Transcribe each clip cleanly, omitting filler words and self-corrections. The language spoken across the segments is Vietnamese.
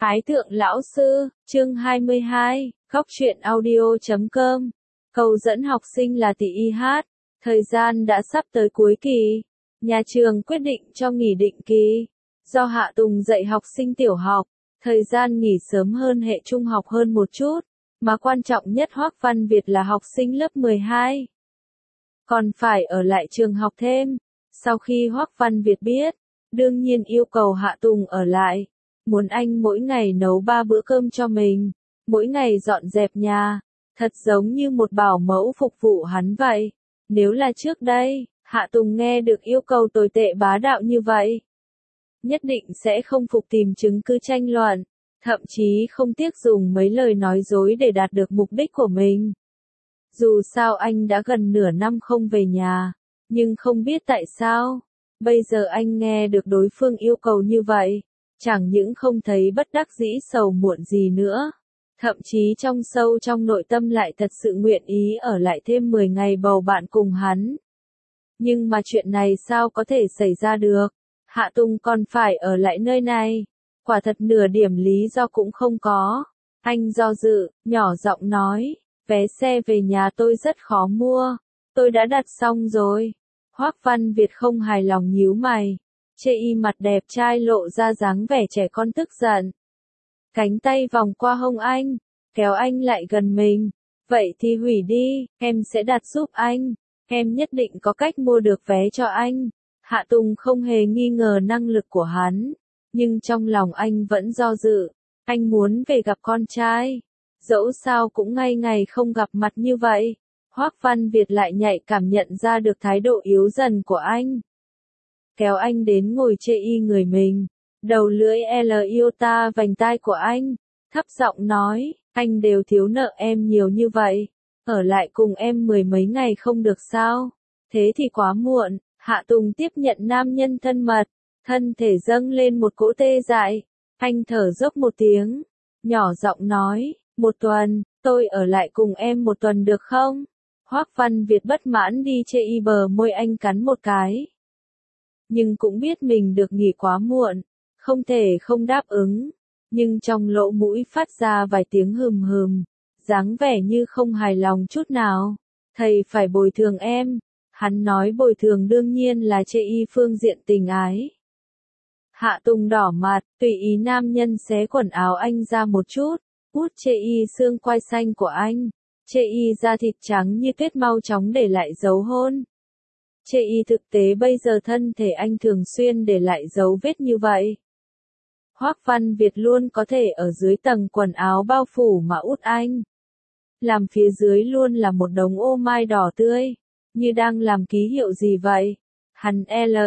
Thái thượng lão sư, chương 22, góc truyện audio.com. Cầu dẫn học sinh là tỷ y hát. Thời gian đã sắp tới cuối kỳ. Nhà trường quyết định cho nghỉ định kỳ. Do Hạ Tùng dạy học sinh tiểu học, thời gian nghỉ sớm hơn hệ trung học hơn một chút. Mà quan trọng nhất Hoắc Văn Việt là học sinh lớp 12. Còn phải ở lại trường học thêm. Sau khi Hoắc Văn Việt biết, đương nhiên yêu cầu Hạ Tùng ở lại. Muốn anh mỗi ngày nấu 3 bữa cơm cho mình, mỗi ngày dọn dẹp nhà, thật giống như một bảo mẫu phục vụ hắn vậy. Nếu là trước đây, Hạ Tùng nghe được yêu cầu tồi tệ bá đạo như vậy, nhất định sẽ không phục tìm chứng cứ tranh luận, thậm chí không tiếc dùng mấy lời nói dối để đạt được mục đích của mình. Dù sao anh đã gần nửa năm không về nhà, nhưng không biết tại sao, bây giờ anh nghe được đối phương yêu cầu như vậy. Chẳng những không thấy bất đắc dĩ sầu muộn gì nữa, thậm chí trong sâu trong nội tâm lại thật sự nguyện ý ở lại thêm 10 ngày bầu bạn cùng hắn. Nhưng mà chuyện này sao có thể xảy ra được? Hạ Tùng còn phải ở lại nơi này. Quả thật nửa điểm lý do cũng không có. Anh do dự, nhỏ giọng nói, vé xe về nhà tôi rất khó mua. Tôi đã đặt xong rồi. Hoắc Văn Việt không hài lòng nhíu mày. Chê y mặt đẹp trai lộ ra dáng vẻ trẻ con tức giận. Cánh tay vòng qua hông anh, kéo anh lại gần mình. Vậy thì hủy đi, em sẽ đặt giúp anh. Em nhất định có cách mua được vé cho anh. Hạ Tùng không hề nghi ngờ năng lực của hắn. Nhưng trong lòng anh vẫn do dự. Anh muốn về gặp con trai. Dẫu sao cũng ngay ngày không gặp mặt như vậy. Hoắc Văn Việt lại nhạy cảm nhận ra được thái độ yếu dần của anh. Kéo anh đến ngồi chê y người mình, đầu lưỡi yêu ta vành tai của anh, thấp giọng nói, anh đều thiếu nợ em nhiều như vậy, ở lại cùng em 10 mấy ngày không được sao, thế thì quá muộn. Hạ Tùng tiếp nhận nam nhân thân mật, thân thể dâng lên một cỗ tê dại, anh thở dốc một tiếng, nhỏ giọng nói, 1 tuần, tôi ở lại cùng em 1 tuần được không? Hoắc Văn Việt bất mãn đi chê y bờ môi anh cắn một cái. Nhưng cũng biết mình được nghỉ quá muộn, không thể không đáp ứng, nhưng trong lỗ mũi phát ra vài tiếng hừm, dáng vẻ như không hài lòng chút nào. Thầy phải bồi thường em, hắn nói bồi thường đương nhiên là chê y phương diện tình ái. Hạ Tùng đỏ mặt, tùy ý nam nhân xé quần áo anh ra một chút, hút chê y xương quai xanh của anh, chê y da thịt trắng như tuyết mau chóng để lại dấu hôn. Chê y thực tế bây giờ thân thể anh thường xuyên để lại dấu vết như vậy. Hoắc Văn Việt luôn có thể ở dưới tầng quần áo bao phủ mà út anh. Làm phía dưới luôn là một đống ô mai đỏ tươi, như đang làm ký hiệu gì vậy. Hắn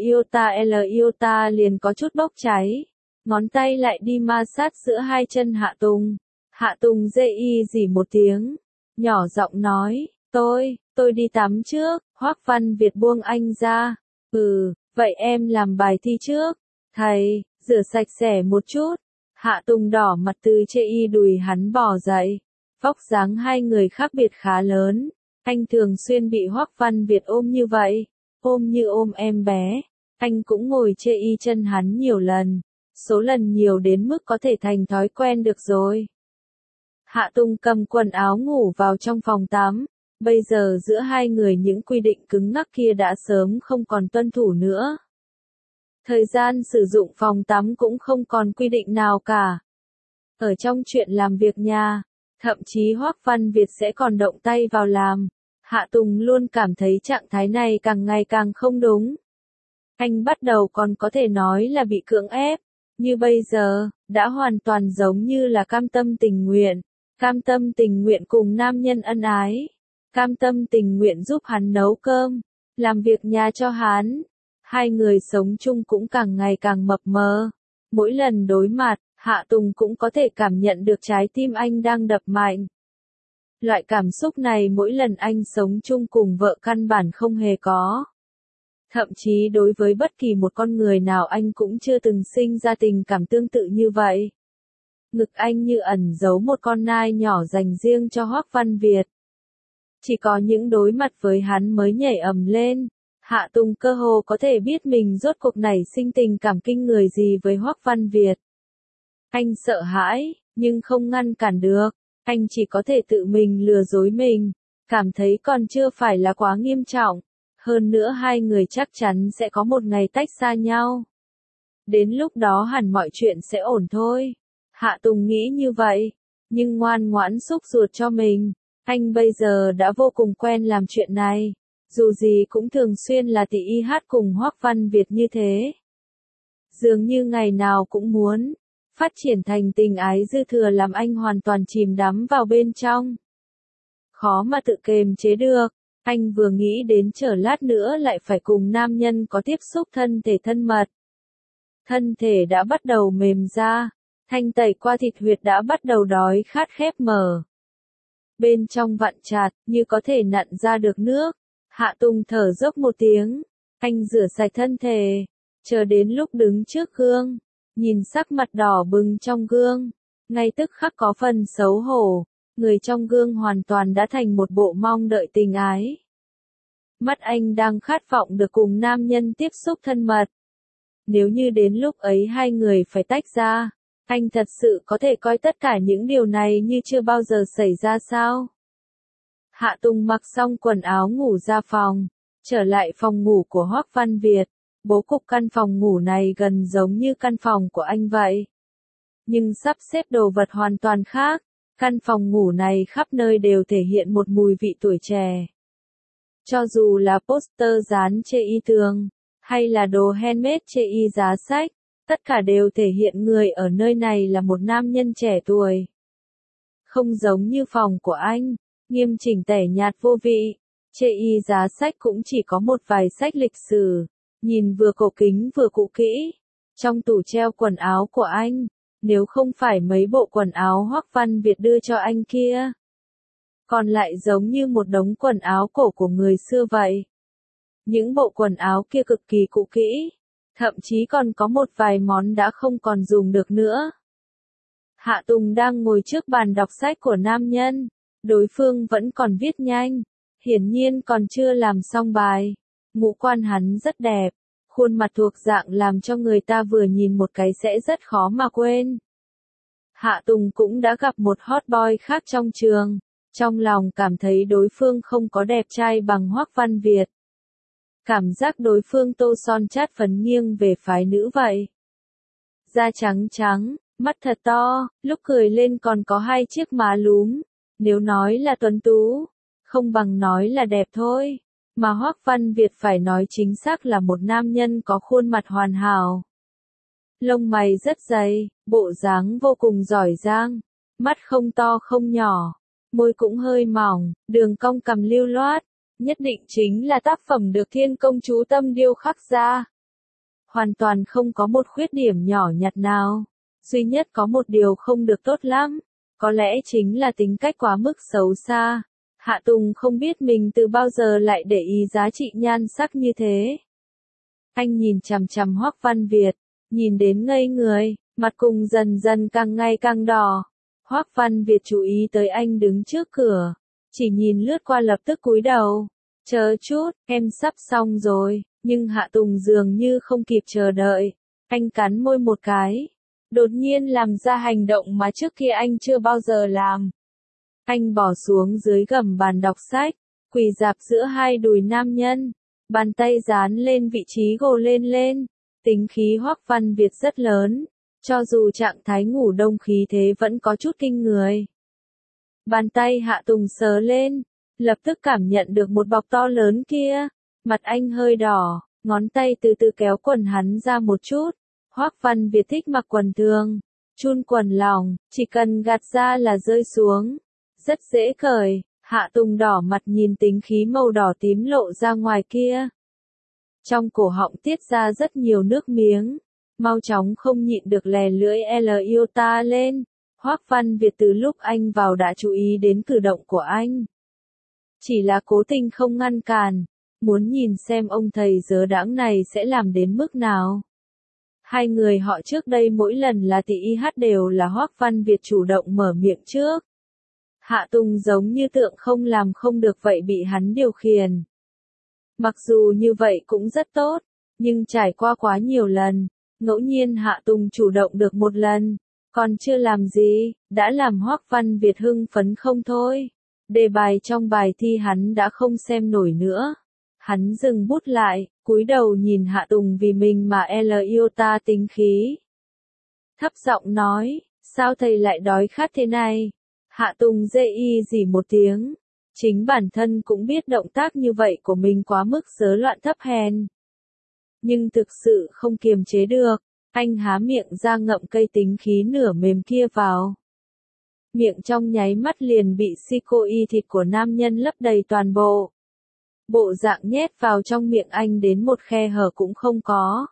yêu ta liền có chút bốc cháy, ngón tay lại đi ma sát giữa hai chân Hạ Tùng. Hạ Tùng dê y dỉ một tiếng, nhỏ giọng nói, tôi đi tắm trước. Hoắc Văn Việt buông anh ra. Vậy em làm bài thi trước. Thầy, rửa sạch sẽ một chút. Hạ Tùng đỏ mặt từ chê y đùi hắn bò dậy. Vóc dáng hai người khác biệt khá lớn. Anh thường xuyên bị Hoắc Văn Việt ôm như vậy. Ôm như ôm em bé. Anh cũng ngồi chê y chân hắn nhiều lần. Số lần nhiều đến mức có thể thành thói quen được rồi. Hạ Tùng cầm quần áo ngủ vào trong phòng tắm. Bây giờ giữa hai người những quy định cứng ngắc kia đã sớm không còn tuân thủ nữa. Thời gian sử dụng phòng tắm cũng không còn quy định nào cả. Ở trong chuyện làm việc nhà, thậm chí Hoắc Văn Việt sẽ còn động tay vào làm. Hạ Tùng luôn cảm thấy trạng thái này càng ngày càng không đúng. Anh bắt đầu còn có thể nói là bị cưỡng ép, như bây giờ, đã hoàn toàn giống như là cam tâm tình nguyện cùng nam nhân ân ái. Cam tâm tình nguyện giúp hắn nấu cơm, làm việc nhà cho hắn. Hai người sống chung cũng càng ngày càng mập mờ. Mỗi lần đối mặt, Hạ Tùng cũng có thể cảm nhận được trái tim anh đang đập mạnh. Loại cảm xúc này mỗi lần anh sống chung cùng vợ căn bản không hề có. Thậm chí đối với bất kỳ một con người nào anh cũng chưa từng sinh ra tình cảm tương tự như vậy. Ngực anh như ẩn giấu một con nai nhỏ dành riêng cho Hoắc Văn Việt. Chỉ có những đối mặt với hắn mới nhảy ầm lên. Hạ Tùng cơ hồ có thể biết mình rốt cuộc nảy sinh tình cảm kinh người gì với Hoắc Văn Việt. Anh sợ hãi, nhưng không ngăn cản được. Anh chỉ có thể tự mình lừa dối mình. Cảm thấy còn chưa phải là quá nghiêm trọng. Hơn nữa hai người chắc chắn sẽ có một ngày tách xa nhau. Đến lúc đó hẳn mọi chuyện sẽ ổn thôi. Hạ Tùng nghĩ như vậy, nhưng ngoan ngoãn xúc ruột cho mình. Anh bây giờ đã vô cùng quen làm chuyện này. Dù gì cũng thường xuyên là tỷ y hát cùng Hoắc Văn Việt như thế. Dường như ngày nào cũng muốn phát triển thành tình ái dư thừa làm anh hoàn toàn chìm đắm vào bên trong. Khó mà tự kiềm chế được, anh vừa nghĩ đến chờ lát nữa lại phải cùng nam nhân có tiếp xúc thân thể thân mật. Thân thể đã bắt đầu mềm ra, thanh tẩy qua thịt huyệt đã bắt đầu đói khát khép mở. Bên trong vặn chặt, như có thể nặn ra được nước. Hạ Tùng thở dốc một tiếng, anh rửa sạch thân thể, chờ đến lúc đứng trước gương, nhìn sắc mặt đỏ bừng trong gương, ngay tức khắc có phần xấu hổ, người trong gương hoàn toàn đã thành một bộ mong đợi tình ái. Mắt anh đang khát vọng được cùng nam nhân tiếp xúc thân mật. Nếu như đến lúc ấy hai người phải tách ra, anh thật sự có thể coi tất cả những điều này như chưa bao giờ xảy ra sao? Hạ Tùng mặc xong quần áo ngủ ra phòng, trở lại phòng ngủ của Hoắc Văn Việt. Bố cục căn phòng ngủ này gần giống như căn phòng của anh vậy. Nhưng sắp xếp đồ vật hoàn toàn khác, căn phòng ngủ này khắp nơi đều thể hiện một mùi vị tuổi trẻ. Cho dù là poster dán trên y tường, hay là đồ handmade trên y giá sách, tất cả đều thể hiện người ở nơi này là một nam nhân trẻ tuổi. Không giống như phòng của anh, nghiêm chỉnh tẻ nhạt vô vị, trên y giá sách cũng chỉ có một vài sách lịch sử, nhìn vừa cổ kính vừa cũ kỹ. Trong tủ treo quần áo của anh, nếu không phải mấy bộ quần áo Hoắc Văn Việt đưa cho anh kia, còn lại giống như một đống quần áo cổ của người xưa vậy. Những bộ quần áo kia cực kỳ cũ kỹ, thậm chí còn có một vài món đã không còn dùng được nữa. Hạ Tùng đang ngồi trước bàn đọc sách của nam nhân, đối phương vẫn còn viết nhanh, hiển nhiên còn chưa làm xong bài. Ngũ quan hắn rất đẹp, khuôn mặt thuộc dạng làm cho người ta vừa nhìn một cái sẽ rất khó mà quên. Hạ Tùng cũng đã gặp một hot boy khác trong trường, trong lòng cảm thấy đối phương không có đẹp trai bằng Hoắc Văn Việt. Cảm giác đối phương tô son chát phấn nghiêng về phái nữ vậy. Da trắng trắng, mắt thật to, lúc cười lên còn có hai chiếc má lúm. Nếu nói là tuấn tú, không bằng nói là đẹp thôi. Mà Hoắc Văn Việt phải nói chính xác là một nam nhân có khuôn mặt hoàn hảo. Lông mày rất dày, bộ dáng vô cùng giỏi giang, mắt không to không nhỏ, môi cũng hơi mỏng, đường cong cằm lưu loát, nhất định chính là tác phẩm được Thiên Công chú tâm điêu khắc ra. Hoàn toàn không có một khuyết điểm nhỏ nhặt nào, duy nhất có một điều không được tốt lắm, có lẽ chính là tính cách quá mức xấu xa. Hạ Tùng không biết mình từ bao giờ lại để ý giá trị nhan sắc như thế. Anh nhìn chằm chằm Hoắc Văn Việt, nhìn đến ngây người, mặt cùng dần dần càng ngày càng đỏ. Hoắc Văn Việt chú ý tới anh đứng trước cửa, chỉ nhìn lướt qua lập tức cúi đầu. Chờ chút, em sắp xong rồi, nhưng Hạ Tùng dường như không kịp chờ đợi. Anh cắn môi một cái, đột nhiên làm ra hành động mà trước kia anh chưa bao giờ làm. Anh bỏ xuống dưới gầm bàn đọc sách, quỳ rạp giữa hai đùi nam nhân, bàn tay dán lên vị trí gồ lên lên. Tính khí Hoắc Văn Việt rất lớn, cho dù trạng thái ngủ đông khí thế vẫn có chút kinh người. Bàn tay Hạ Tùng sờ lên, lập tức cảm nhận được một bọc to lớn kia, mặt anh hơi đỏ, ngón tay từ từ kéo quần hắn ra một chút. Hoắc Văn Việt thích mặc quần thường, chun quần lỏng, chỉ cần gạt ra là rơi xuống, rất dễ cởi. Hạ Tùng đỏ mặt nhìn tính khí màu đỏ tím lộ ra ngoài kia. Trong cổ họng tiết ra rất nhiều nước miếng, mau chóng không nhịn được lè lưỡi L yêu ta lên. Hoắc Văn Việt từ lúc anh vào đã chú ý đến cử động của anh. Chỉ là cố tình không ngăn cản, muốn nhìn xem ông thầy dớ đãng này sẽ làm đến mức nào. Hai người họ trước đây mỗi lần là tỷ y hát đều là Hoắc Văn Việt chủ động mở miệng trước. Hạ Tùng giống như tượng không làm không được vậy bị hắn điều khiển. Mặc dù như vậy cũng rất tốt, nhưng trải qua quá nhiều lần, ngẫu nhiên Hạ Tùng chủ động được một lần, Còn chưa làm gì, đã làm Hoắc Văn Việt hưng phấn không thôi. Đề bài trong bài thi hắn đã không xem nổi nữa. Hắn dừng bút lại, cúi đầu nhìn Hạ Tùng vì mình mà yêu ta tính khí. Thấp giọng nói, sao thầy lại đói khát thế này? Hạ Tùng dê y gì một tiếng. Chính bản thân cũng biết động tác như vậy của mình quá mức rớ loạn thấp hèn. Nhưng thực sự không kiềm chế được, anh há miệng ra ngậm cây tính khí nửa mềm kia vào. Miệng trong nháy mắt liền bị si thịt của nam nhân lấp đầy toàn bộ. Bộ dạng nhét vào trong miệng anh đến một khe hở cũng không có.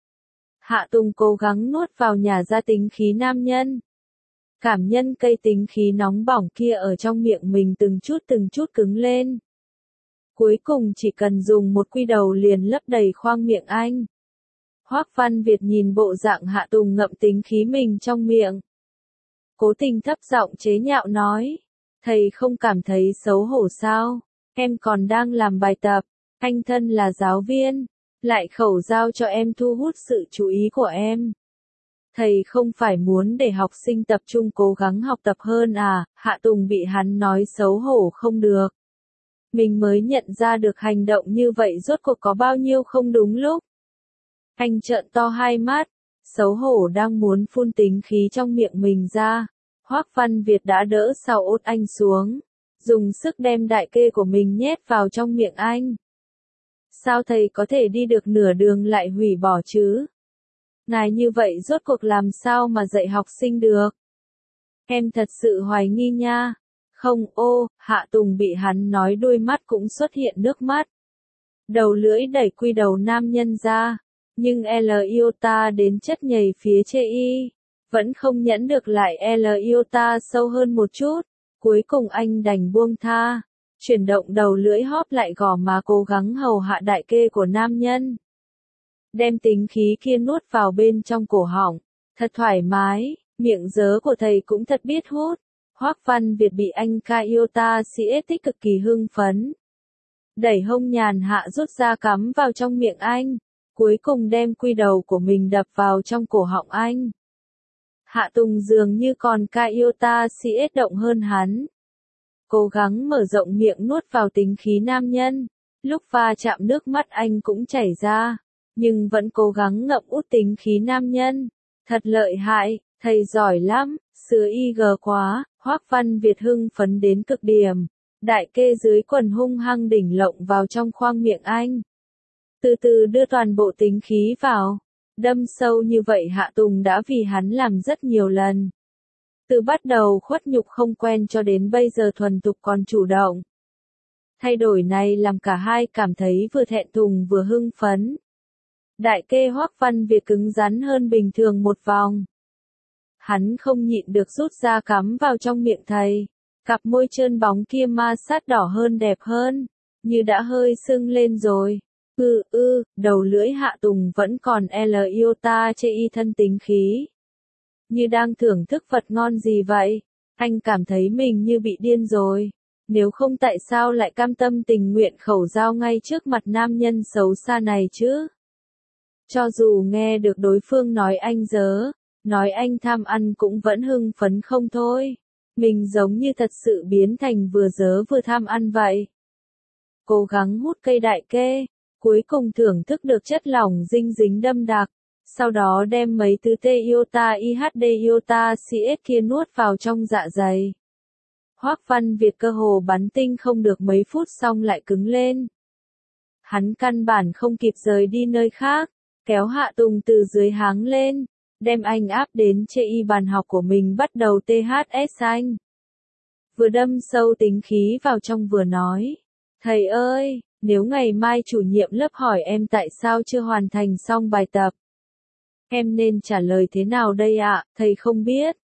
Hạ Tùng cố gắng nuốt vào nhả ra tính khí nam nhân. Cảm nhận cây tính khí nóng bỏng kia ở trong miệng mình từng chút cứng lên. Cuối cùng chỉ cần dùng một quy đầu liền lấp đầy khoang miệng anh. Hoắc Văn Việt nhìn bộ dạng Hạ Tùng ngậm tính khí mình trong miệng. Cố tình thấp giọng chế nhạo nói. Thầy không cảm thấy xấu hổ sao? Em còn đang làm bài tập. Anh thân là giáo viên. Lại khẩu giao cho em thu hút sự chú ý của em. Thầy không phải muốn để học sinh tập trung cố gắng học tập hơn à? Hạ Tùng bị hắn nói xấu hổ không được. Mình mới nhận ra được hành động như vậy rốt cuộc có bao nhiêu không đúng lúc. Anh trợn to hai mắt, xấu hổ đang muốn phun tính khí trong miệng mình ra. Hoắc Văn Việt đã đỡ sau ốt anh xuống, dùng sức đem đại kê của mình nhét vào trong miệng anh. Sao thầy có thể đi được nửa đường lại hủy bỏ chứ? Ngài như vậy rốt cuộc làm sao mà dạy học sinh được? Em thật sự hoài nghi nha. Không, Hạ Tùng bị hắn nói đôi mắt cũng xuất hiện nước mắt. Đầu lưỡi đẩy quy đầu nam nhân ra, nhưng yêu ta đến chất nhầy phía chê y, vẫn không nhẫn được lại yêu ta sâu hơn một chút, cuối cùng anh đành buông tha, chuyển động đầu lưỡi hóp lại gò má cố gắng hầu hạ đại kê của nam nhân. Đem tính khí kia nuốt vào bên trong cổ họng, thật thoải mái, miệng dớ của thầy cũng thật biết hút. Hoắc Văn Việt bị anh Kaiota Siết cực kỳ hưng phấn. Đẩy hông nhàn hạ rút ra cắm vào trong miệng anh, cuối cùng đem quy đầu của mình đập vào trong cổ họng anh. Hạ Tùng dường như còn Kaiota Siết động hơn hắn. Cố gắng mở rộng miệng nuốt vào tính khí nam nhân, lúc va chạm nước mắt anh cũng chảy ra, nhưng vẫn cố gắng ngậm út tính khí nam nhân. Thật lợi hại, thầy giỏi lắm, sứa IG quá. Hoắc Văn Việt hưng phấn đến cực điểm, đại kê dưới quần hung hăng đỉnh lộng vào trong khoang miệng anh. Từ từ đưa toàn bộ tính khí vào, đâm sâu như vậy Hạ Tùng đã vì hắn làm rất nhiều lần. Từ bắt đầu khuất nhục không quen cho đến bây giờ thuần thục còn chủ động. Thay đổi này làm cả hai cảm thấy vừa thẹn thùng vừa hưng phấn. Đại kê Hoắc Văn Việt cứng rắn hơn bình thường một vòng. Hắn không nhịn được rút ra cắm vào trong miệng thầy. Cặp môi trơn bóng kia ma sát đỏ hơn đẹp hơn, như đã hơi sưng lên rồi. Đầu lưỡi Hạ Tùng vẫn còn yêu ta chê y thân tính khí. Như đang thưởng thức vật ngon gì vậy. Anh cảm thấy mình như bị điên rồi. Nếu không tại sao lại cam tâm tình nguyện khẩu giao ngay trước mặt nam nhân xấu xa này chứ? Cho dù nghe được đối phương nói anh dớ, nói anh tham ăn cũng vẫn hưng phấn không thôi. Mình giống như thật sự biến thành vừa dớ vừa tham ăn vậy. Cố gắng hút cây đại kê, cuối cùng thưởng thức được chất lỏng dinh dính đậm đặc. Sau đó đem mấy thứ iota IHD iota CS kia nuốt vào trong dạ dày. Hoắc Văn Việt cơ hồ bắn tinh không được mấy phút xong lại cứng lên. Hắn căn bản không kịp rời đi nơi khác, kéo Hạ Tùng từ dưới háng lên, đem anh áp đến chê y bàn học của mình bắt đầu THS anh. Vừa đâm sâu tính khí vào trong vừa nói, thầy ơi, nếu ngày mai chủ nhiệm lớp hỏi em tại sao chưa hoàn thành xong bài tập, em nên trả lời thế nào đây ạ, thầy không biết.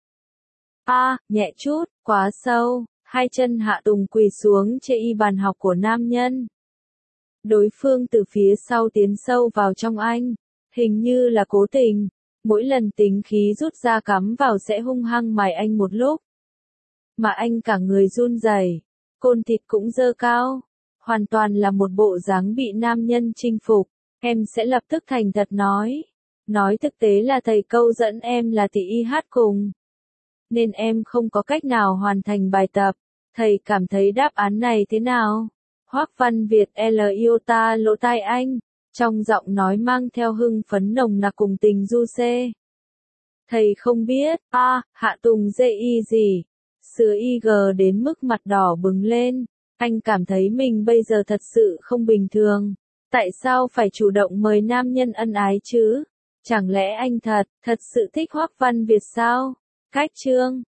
Nhẹ chút, quá sâu, hai chân Hạ Tùng quỳ xuống chê y bàn học của nam nhân. Đối phương từ phía sau tiến sâu vào trong anh, hình như là cố tình, mỗi lần tính khí rút ra cắm vào sẽ hung hăng mài anh một lúc. Mà anh cả người run rẩy, côn thịt cũng dơ cao, hoàn toàn là một bộ dáng bị nam nhân chinh phục. Em sẽ lập tức thành thật nói thực tế là thầy câu dẫn em là tỷ y hát cùng. nên em không có cách nào hoàn thành bài tập. Thầy cảm thấy đáp án này thế nào? Hoắc Văn Việt L yêu ta lỗ tai anh, trong giọng nói mang theo hưng phấn nồng nặc cùng tình du xê. Thầy không biết, Hạ Tùng dê y gì? Sứa IG đến mức mặt đỏ bừng lên, anh cảm thấy mình bây giờ thật sự không bình thường. Tại sao phải chủ động mời nam nhân ân ái chứ? Chẳng lẽ anh thật sự thích Hoắc Văn Việt sao? Cách chương